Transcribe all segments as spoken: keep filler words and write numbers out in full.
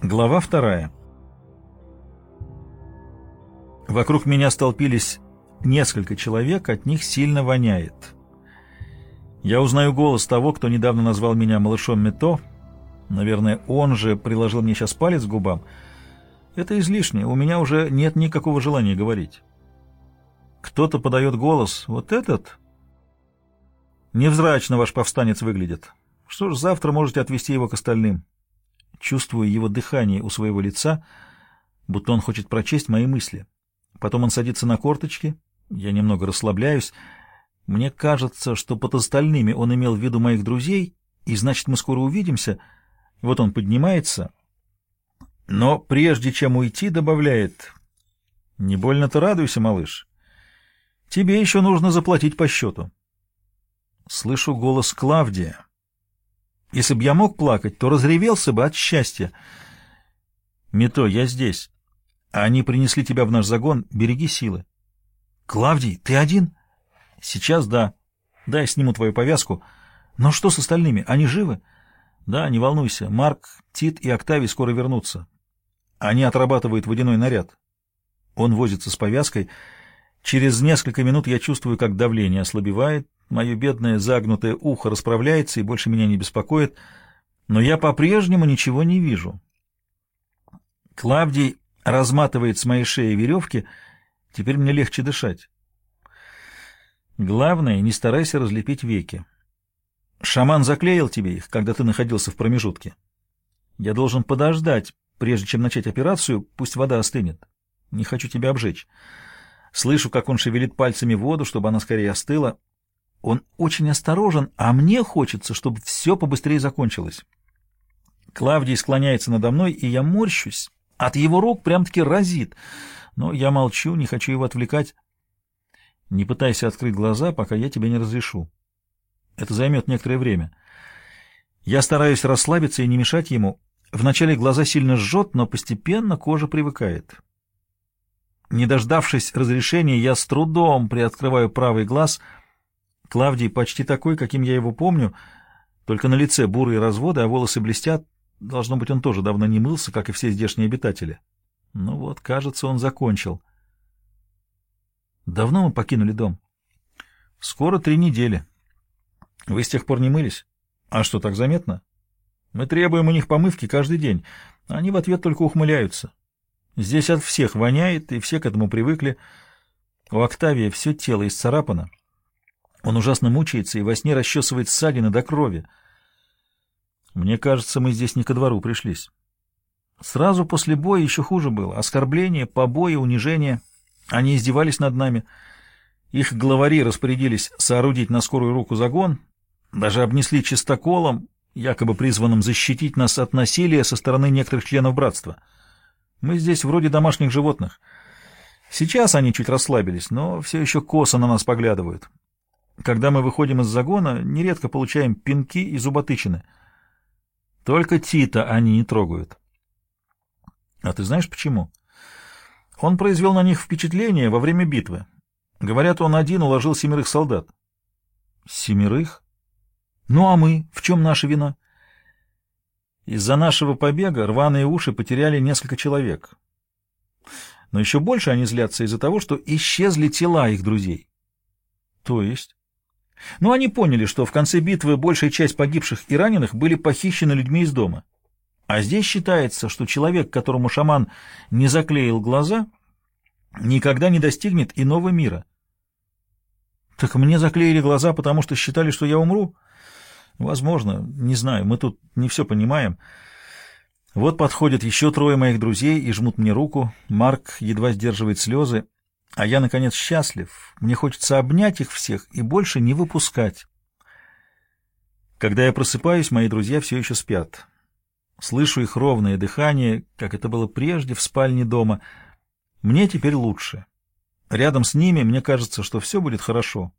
Глава вторая. Вокруг меня столпились несколько человек, от них сильно воняет. Я узнаю голос того, кто недавно назвал меня малышом Мето. Наверное, он же приложил мне сейчас палец к губам. Это излишне, у меня уже нет никакого желания говорить. Кто-то подает голос. Вот этот? Невзрачно ваш повстанец выглядит. Что ж, завтра можете отвезти его к остальным. Чувствую его дыхание у своего лица, будто он хочет прочесть мои мысли. Потом он садится на корточки, я немного расслабляюсь. Мне кажется, что под остальными он имел в виду моих друзей, и значит, мы скоро увидимся. Вот он поднимается, но прежде чем уйти, добавляет: «Не больно-то радуйся, малыш. Тебе еще нужно заплатить по счету». Слышу голос Клавдия. Если б я мог плакать, то разревелся бы от счастья. «Мито, я здесь. Они принесли тебя в наш загон. Береги силы». «Клавдий, ты один?» «Сейчас да. Дай сниму твою повязку. Но что с остальными? Они живы?» «Да, не волнуйся. Марк, Тит и Октавий скоро вернутся. Они отрабатывают водяной наряд». Он возится с повязкой. Через несколько минут я чувствую, как давление ослабевает. Мое бедное загнутое ухо расправляется и больше меня не беспокоит, но я по-прежнему ничего не вижу. Клавдий разматывает с моей шеи веревки, теперь мне легче дышать. Главное, не старайся разлепить веки. Шаман заклеил тебе их, когда ты находился в промежутке. Я должен подождать, прежде чем начать операцию, пусть вода остынет. Не хочу тебя обжечь. Слышу, как он шевелит пальцами воду, чтобы она скорее остыла. Он очень осторожен, а мне хочется, чтобы все побыстрее закончилось. Клавдий склоняется надо мной, и я морщусь. От его рук прям-таки разит. Но я молчу, не хочу его отвлекать. Не пытайся открыть глаза, пока я тебе не разрешу. Это займет некоторое время. Я стараюсь расслабиться и не мешать ему. Вначале глаза сильно жжет, но постепенно кожа привыкает. Не дождавшись разрешения, я с трудом приоткрываю правый глаз. Клавдий почти такой, каким я его помню, только на лице бурые разводы, а волосы блестят. Должно быть, он тоже давно не мылся, как и все здешние обитатели. Ну вот, кажется, он закончил. Давно мы покинули дом? Скоро три недели. Вы с тех пор не мылись? А что, так заметно? Мы требуем у них помывки каждый день. Они в ответ только ухмыляются. Здесь от всех воняет, и все к этому привыкли. У Октавия все тело исцарапано. Он ужасно мучается и во сне расчесывает ссадины до крови. Мне кажется, мы здесь не ко двору пришлись. Сразу после боя еще хуже было. Оскорбления, побои, унижения. Они издевались над нами. Их главари распорядились соорудить на скорую руку загон, даже обнесли чистоколом, якобы призванным защитить нас от насилия со стороны некоторых членов братства. Мы здесь вроде домашних животных. Сейчас они чуть расслабились, но все еще косо на нас поглядывают. Когда мы выходим из загона, нередко получаем пинки и зуботычины. Только Тита они не трогают. А ты знаешь почему? Он произвел на них впечатление во время битвы. Говорят, он один уложил семерых солдат. Семерых? Ну а мы? В чем наша вина? Из-за нашего побега рваные уши потеряли несколько человек. Но еще больше они злятся из-за того, что исчезли тела их друзей. То есть? Ну, они поняли, что в конце битвы большая часть погибших и раненых были похищены людьми из дома. А здесь считается, что человек, которому шаман не заклеил глаза, никогда не достигнет иного мира. Так мне заклеили глаза, потому что считали, что я умру? Возможно, не знаю, мы тут не все понимаем. Вот подходят еще трое моих друзей и жмут мне руку. Марк едва сдерживает слезы. А я, наконец, счастлив. Мне хочется обнять их всех и больше не выпускать. Когда я просыпаюсь, мои друзья все еще спят. Слышу их ровное дыхание, как это было прежде в спальне дома. Мне теперь лучше. Рядом с ними мне кажется, что все будет хорошо.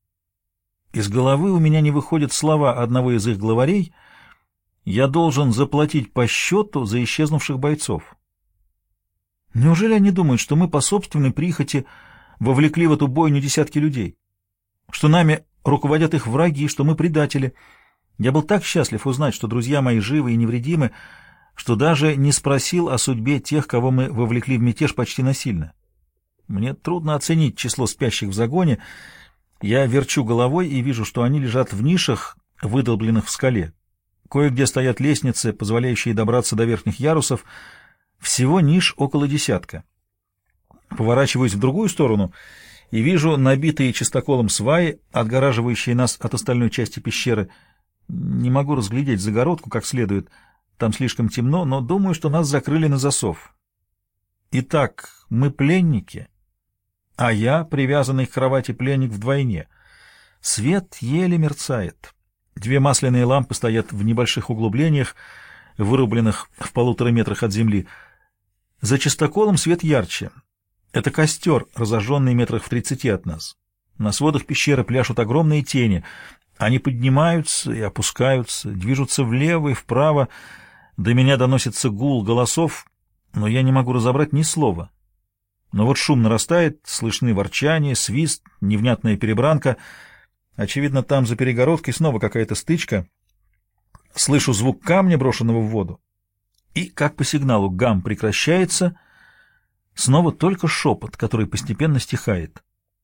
Из головы у меня не выходят слова одного из их главарей. Я должен заплатить по счету за исчезнувших бойцов. Неужели они думают, что мы по собственной прихоти вовлекли в эту бойню десятки людей? Что нами руководят их враги, что мы предатели? Я был так счастлив узнать, что друзья мои живы и невредимы, что даже не спросил о судьбе тех, кого мы вовлекли в мятеж почти насильно. Мне трудно оценить число спящих в загоне. Я верчу головой и вижу, что они лежат в нишах, выдолбленных в скале. Кое-где стоят лестницы, позволяющие добраться до верхних ярусов. Всего ниш около десятка. Поворачиваюсь в другую сторону и вижу набитые чистоколом сваи, отгораживающие нас от остальной части пещеры. Не могу разглядеть загородку как следует. Там слишком темно, но думаю, что нас закрыли на засов. Итак, мы пленники, а я привязанный к кровати пленник вдвойне. Свет еле мерцает. Две масляные лампы стоят в небольших углублениях, вырубленных в полутора метрах от земли. За чистоколом свет ярче. Это костер, разожженный метрах в тридцати от нас. На сводах пещеры пляшут огромные тени. Они поднимаются и опускаются, движутся влево и вправо. До меня доносится гул голосов, но я не могу разобрать ни слова. Но вот шум нарастает, слышны ворчание, свист, невнятная перебранка. Очевидно, там за перегородкой снова какая-то стычка. Слышу звук камня, брошенного в воду. И, как по сигналу, гам прекращается. Снова только шепот, который постепенно стихает.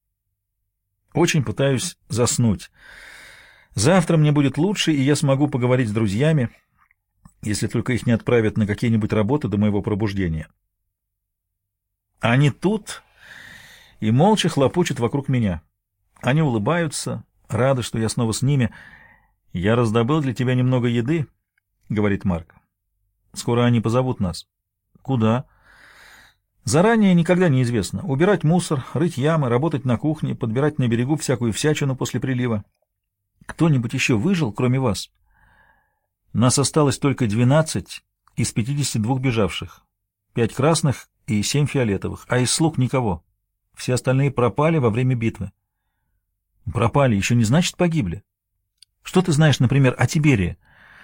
Очень пытаюсь заснуть. Завтра мне будет лучше, и я смогу поговорить с друзьями, если только их не отправят на какие-нибудь работы до моего пробуждения. Они тут и молча хлопочут вокруг меня. Они улыбаются, рады, что я снова с ними. «Я раздобыл для тебя немного еды», — говорит Марк. «Скоро они позовут нас». «Куда?» «Заранее никогда не известно. Убирать мусор, рыть ямы, работать на кухне, подбирать на берегу всякую всячину после прилива. Кто-нибудь еще выжил, кроме вас?» «Нас осталось только двенадцать из пятидесяти двух бежавших. Пять красных и семь фиолетовых, а из слуг никого. Все остальные пропали во время битвы». «Пропали еще не значит погибли. Что ты знаешь, например, о Тиберии?»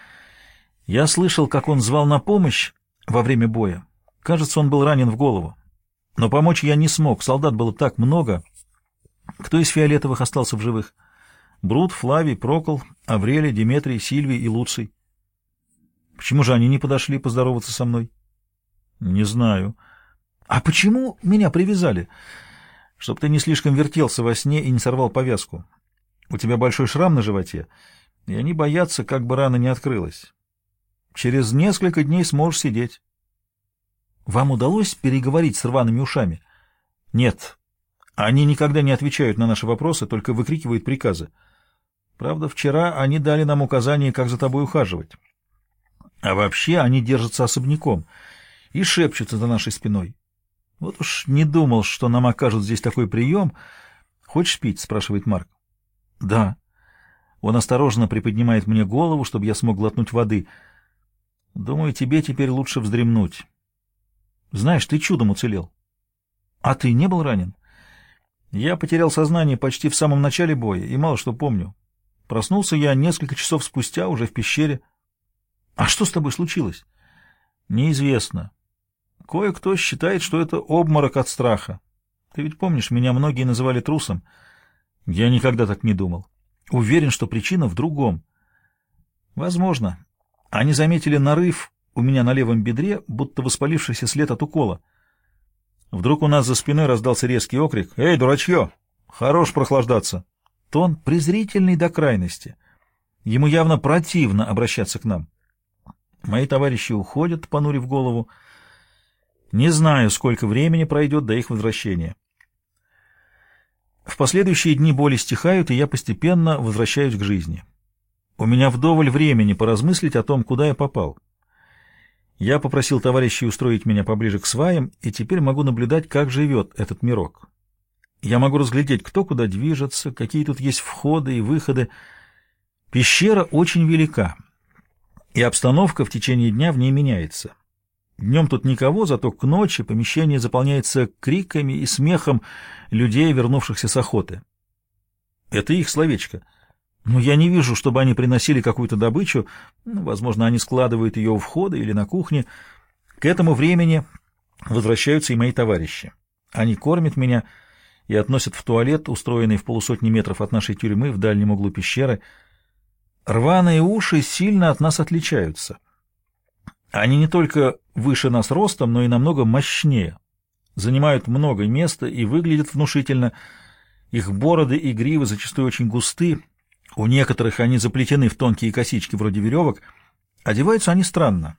«Я слышал, как он звал на помощь во время боя. Кажется, он был ранен в голову. Но помочь я не смог, солдат было так много. Кто из фиолетовых остался в живых?» «Брут, Флавий, Прокол, Аврелий, Деметрий, Сильвий и Луций». «Почему же они не подошли поздороваться со мной?» «Не знаю». «А почему меня привязали?» «Чтоб ты не слишком вертелся во сне и не сорвал повязку. У тебя большой шрам на животе, и они боятся, как бы рана не открылась. Через несколько дней сможешь сидеть». «Вам удалось переговорить с рваными ушами?» «Нет. Они никогда не отвечают на наши вопросы, только выкрикивают приказы. Правда, вчера они дали нам указание, как за тобой ухаживать. А вообще они держатся особняком и шепчутся за нашей спиной. Вот уж не думал, что нам окажут здесь такой прием. Хочешь пить?» — спрашивает Марк. «Да». Он осторожно приподнимает мне голову, чтобы я смог глотнуть воды. «Думаю, тебе теперь лучше вздремнуть. Знаешь, ты чудом уцелел». «А ты не был ранен?» «Я потерял сознание почти в самом начале боя и мало что помню. Проснулся я несколько часов спустя, уже в пещере». «А что с тобой случилось?» «Неизвестно. Кое-кто считает, что это обморок от страха. Ты ведь помнишь, меня многие называли трусом. Я никогда так не думал. Уверен, что причина в другом. Возможно. Они заметили нарыв у меня на левом бедре, будто воспалившийся след от укола. Вдруг у нас за спиной раздался резкий окрик: «Эй, дурачье! Хорош прохлаждаться!» Тон презрительный до крайности. Ему явно противно обращаться к нам. Мои товарищи уходят, понурив голову. Не знаю, сколько времени пройдет до их возвращения. В последующие дни боли стихают, и я постепенно возвращаюсь к жизни. У меня вдоволь времени поразмыслить о том, куда я попал. Я попросил товарищей устроить меня поближе к сваям, и теперь могу наблюдать, как живет этот мирок. Я могу разглядеть, кто куда движется, какие тут есть входы и выходы. Пещера очень велика, и обстановка в течение дня в ней меняется. Днем тут никого, зато к ночи помещение заполняется криками и смехом людей, вернувшихся с охоты. Это их словечко. Но я не вижу, чтобы они приносили какую-то добычу. Ну, возможно, они складывают ее у входа или на кухне. К этому времени возвращаются и мои товарищи. Они кормят меня и относят в туалет, устроенный в полусотни метров от нашей тюрьмы в дальнем углу пещеры. Рваные уши сильно от нас отличаются. Они не только выше нас ростом, но и намного мощнее, занимают много места и выглядят внушительно. Их бороды и гривы зачастую очень густы, у некоторых они заплетены в тонкие косички вроде веревок. Одеваются они странно.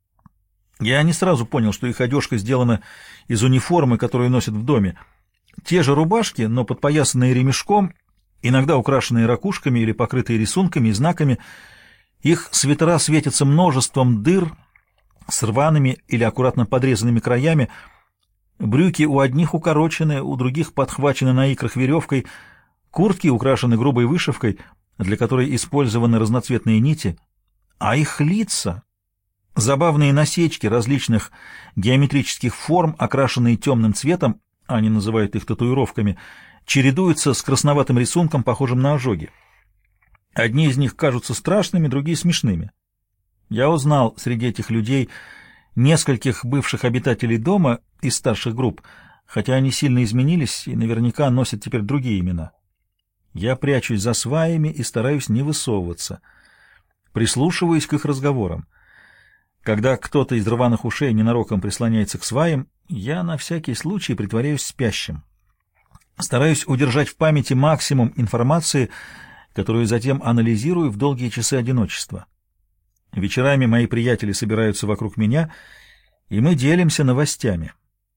Я не сразу понял, что их одежка сделана из униформы, которую носят в доме. Те же рубашки, но подпоясанные ремешком, иногда украшенные ракушками или покрытые рисунками и знаками. Их свитера светятся множеством дыр с рваными или аккуратно подрезанными краями. Брюки у одних укорочены, у других подхвачены на икрах веревкой. Куртки украшены грубой вышивкой, для которой использованы разноцветные нити. А их лица — забавные насечки различных геометрических форм, окрашенные темным цветом, они называют их татуировками, чередуются с красноватым рисунком, похожим на ожоги. Одни из них кажутся страшными, другие — смешными. Я узнал среди этих людей нескольких бывших обитателей дома из старших групп, хотя они сильно изменились и наверняка носят теперь другие имена. Я прячусь за сваями и стараюсь не высовываться. Прислушиваюсь к их разговорам. Когда кто-то из рваных ушей ненароком прислоняется к сваям, я на всякий случай притворяюсь спящим. Стараюсь удержать в памяти максимум информации, которую затем анализирую в долгие часы одиночества. Вечерами мои приятели собираются вокруг меня, и мы делимся новостями.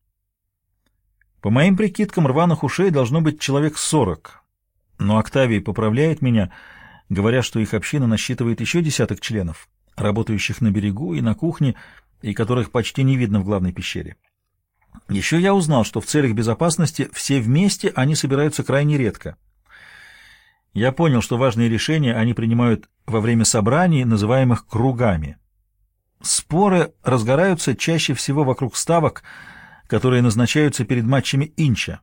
По моим прикидкам, рваных ушей должно быть человек сорок, но Октавий поправляет меня, говоря, что их община насчитывает еще десяток членов, работающих на берегу и на кухне, и которых почти не видно в главной пещере. Еще я узнал, что в целях безопасности все вместе они собираются крайне редко. Я понял, что важные решения они принимают во время собраний, называемых кругами. Споры разгораются чаще всего вокруг ставок, которые назначаются перед матчами инча.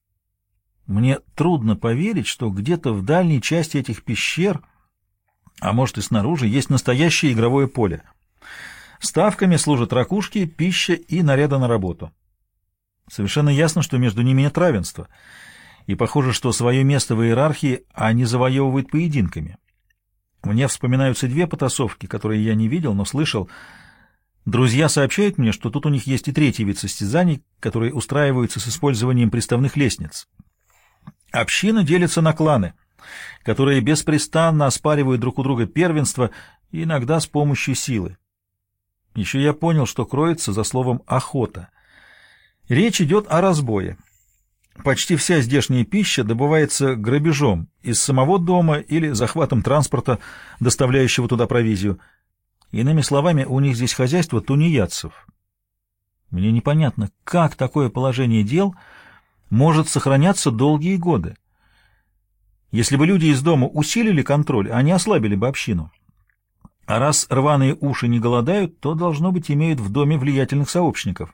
Мне трудно поверить, что где-то в дальней части этих пещер, а может и снаружи, есть настоящее игровое поле. Ставками служат ракушки, пища и наряды на работу. Совершенно ясно, что между ними нет равенства, и похоже, что свое место в иерархии они завоевывают поединками. Мне вспоминаются две потасовки, которые я не видел, но слышал. Друзья сообщают мне, что тут у них есть и третий вид состязаний, которые устраиваются с использованием приставных лестниц. Община делится на кланы, которые беспрестанно оспаривают друг у друга первенство, иногда с помощью силы. Еще я понял, что кроется за словом «охота». Речь идет о разбое. Почти вся здешняя пища добывается грабежом из самого дома или захватом транспорта, доставляющего туда провизию. Иными словами, у них здесь хозяйство тунеядцев. Мне непонятно, как такое положение дел может сохраняться долгие годы. Если бы люди из дома усилили контроль, они ослабили бы общину. А раз рваные уши не голодают, то, должно быть, имеют в доме влиятельных сообщников.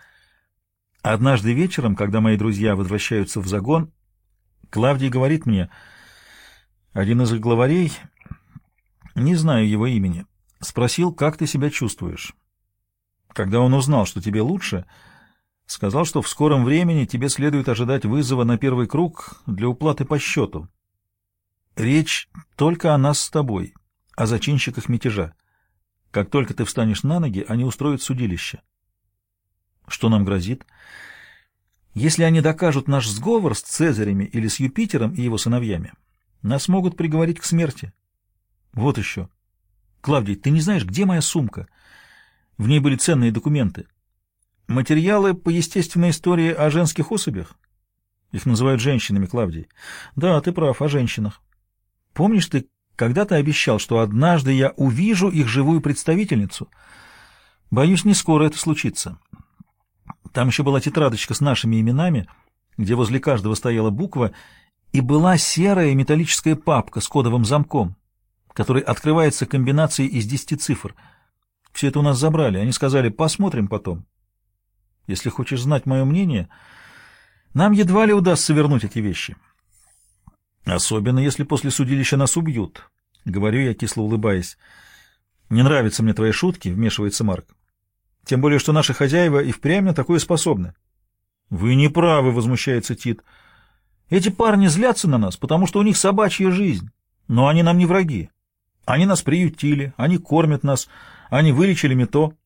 Однажды вечером, когда мои друзья возвращаются в загон, Клавдий говорит мне, один из их главарей, не знаю его имени, спросил, как ты себя чувствуешь. Когда он узнал, что тебе лучше, сказал, что в скором времени тебе следует ожидать вызова на первый круг для уплаты по счету. Речь только о нас с тобой, о зачинщиках мятежа. Как только ты встанешь на ноги, они устроят судилище. Что нам грозит? Если они докажут наш сговор с Цезарями или с Юпитером и его сыновьями, нас могут приговорить к смерти. Вот еще. Клавдий, ты не знаешь, где моя сумка? В ней были ценные документы. Материалы по естественной истории о женских особях? Их называют женщинами, Клавдий. Да, ты прав, о женщинах. Помнишь, ты когда-то обещал, что однажды я увижу их живую представительницу? Боюсь, не скоро это случится. Там еще была тетрадочка с нашими именами, где возле каждого стояла буква, и была серая металлическая папка с кодовым замком, который открывается комбинацией из десяти цифр. Все это у нас забрали. Они сказали, посмотрим потом. Если хочешь знать мое мнение, нам едва ли удастся вернуть эти вещи. Особенно, если после судилища нас убьют, — говорю я, кисло улыбаясь. Не нравятся мне твои шутки, — вмешивается Марк. Тем более, что наши хозяева и впрямь на такое способны. — Вы не правы, — возмущается Тит. — Эти парни злятся на нас, потому что у них собачья жизнь. Но они нам не враги. Они нас приютили, они кормят нас, они вылечили Мито.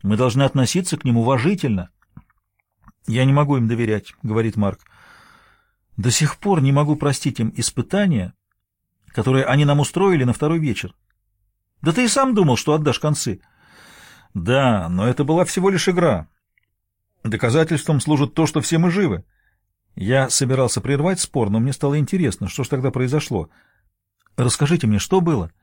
Мы должны относиться к ним уважительно. «Я не могу им доверять», — говорит Марк. «До сих пор не могу простить им испытания, которые они нам устроили на второй вечер. Да ты и сам думал, что отдашь концы». «Да, но это была всего лишь игра. Доказательством служит то, что все мы живы». Я собирался прервать спор, но мне стало интересно, что ж тогда произошло. «Расскажите мне, что было?»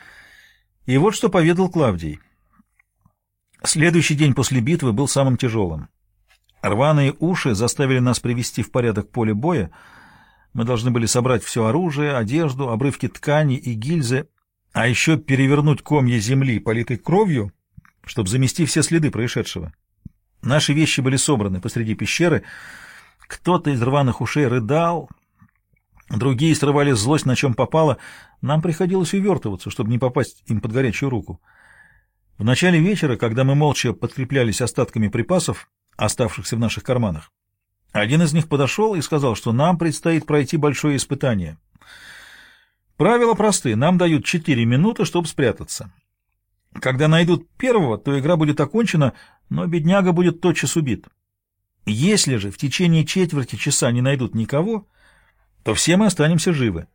И вот что поведал Клавдий. Следующий день после битвы был самым тяжелым. Рваные уши заставили нас привести в порядок поле боя. Мы должны были собрать все оружие, одежду, обрывки ткани и гильзы, а еще перевернуть комья земли, политой кровью, чтобы замести все следы происшедшего. Наши вещи были собраны посреди пещеры. Кто-то из рваных ушей рыдал, другие срывали злость на чем попало. Нам приходилось увертываться, чтобы не попасть им под горячую руку. В начале вечера, когда мы молча подкреплялись остатками припасов, оставшихся в наших карманах, один из них подошел и сказал, что нам предстоит пройти большое испытание. Правила просты. Нам дают четыре минуты, чтобы спрятаться. Когда найдут первого, то игра будет окончена, но бедняга будет тотчас убит. Если же в течение четверти часа не найдут никого, то все мы останемся живы.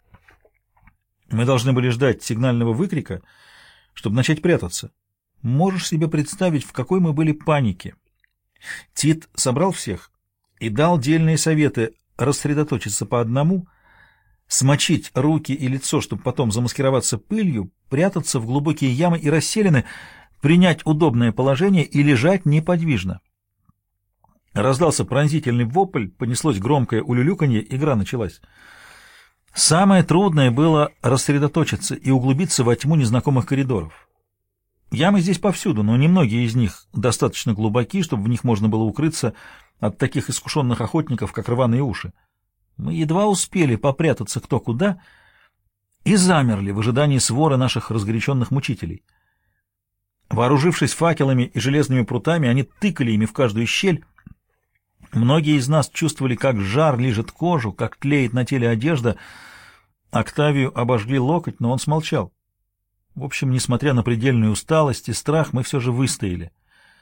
Мы должны были ждать сигнального выкрика, чтобы начать прятаться. Можешь себе представить, в какой мы были панике. Тит собрал всех и дал дельные советы рассредоточиться по одному, смочить руки и лицо, чтобы потом замаскироваться пылью, прятаться в глубокие ямы и расселины, принять удобное положение и лежать неподвижно. Раздался пронзительный вопль, понеслось громкое улюлюканье, игра началась. Самое трудное было рассредоточиться и углубиться во тьму незнакомых коридоров. Ямы здесь повсюду, но немногие из них достаточно глубоки, чтобы в них можно было укрыться от таких искушенных охотников, как рваные уши. Мы едва успели попрятаться кто куда и замерли в ожидании свора наших разгоряченных мучителей. Вооружившись факелами и железными прутами, они тыкали ими в каждую щель. Многие из нас чувствовали, как жар лижет кожу, как тлеет на теле одежда. Октавию обожгли локоть, но он смолчал. В общем, несмотря на предельную усталость и страх, мы все же выстояли.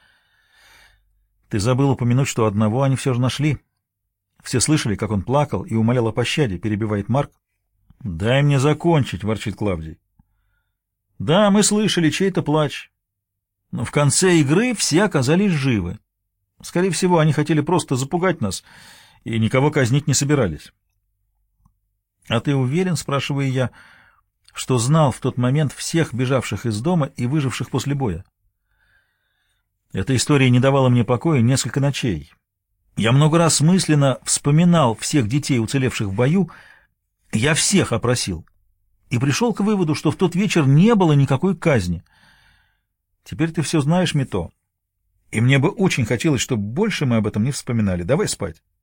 Ты забыл упомянуть, что одного они все же нашли. Все слышали, как он плакал и умолял о пощаде, перебивает Марк. «Дай мне закончить», — ворчит Клавдий. «Да, мы слышали чей-то плач. Но в конце игры все оказались живы. Скорее всего, они хотели просто запугать нас и никого казнить не собирались». «А ты уверен, — спрашиваю я, — что знал в тот момент всех бежавших из дома и выживших после боя?» Эта история не давала мне покоя несколько ночей. Я много раз мысленно вспоминал всех детей, уцелевших в бою. Я всех опросил и пришел к выводу, что в тот вечер не было никакой казни. Теперь ты все знаешь, Мито, и мне бы очень хотелось, чтобы больше мы об этом не вспоминали. Давай спать.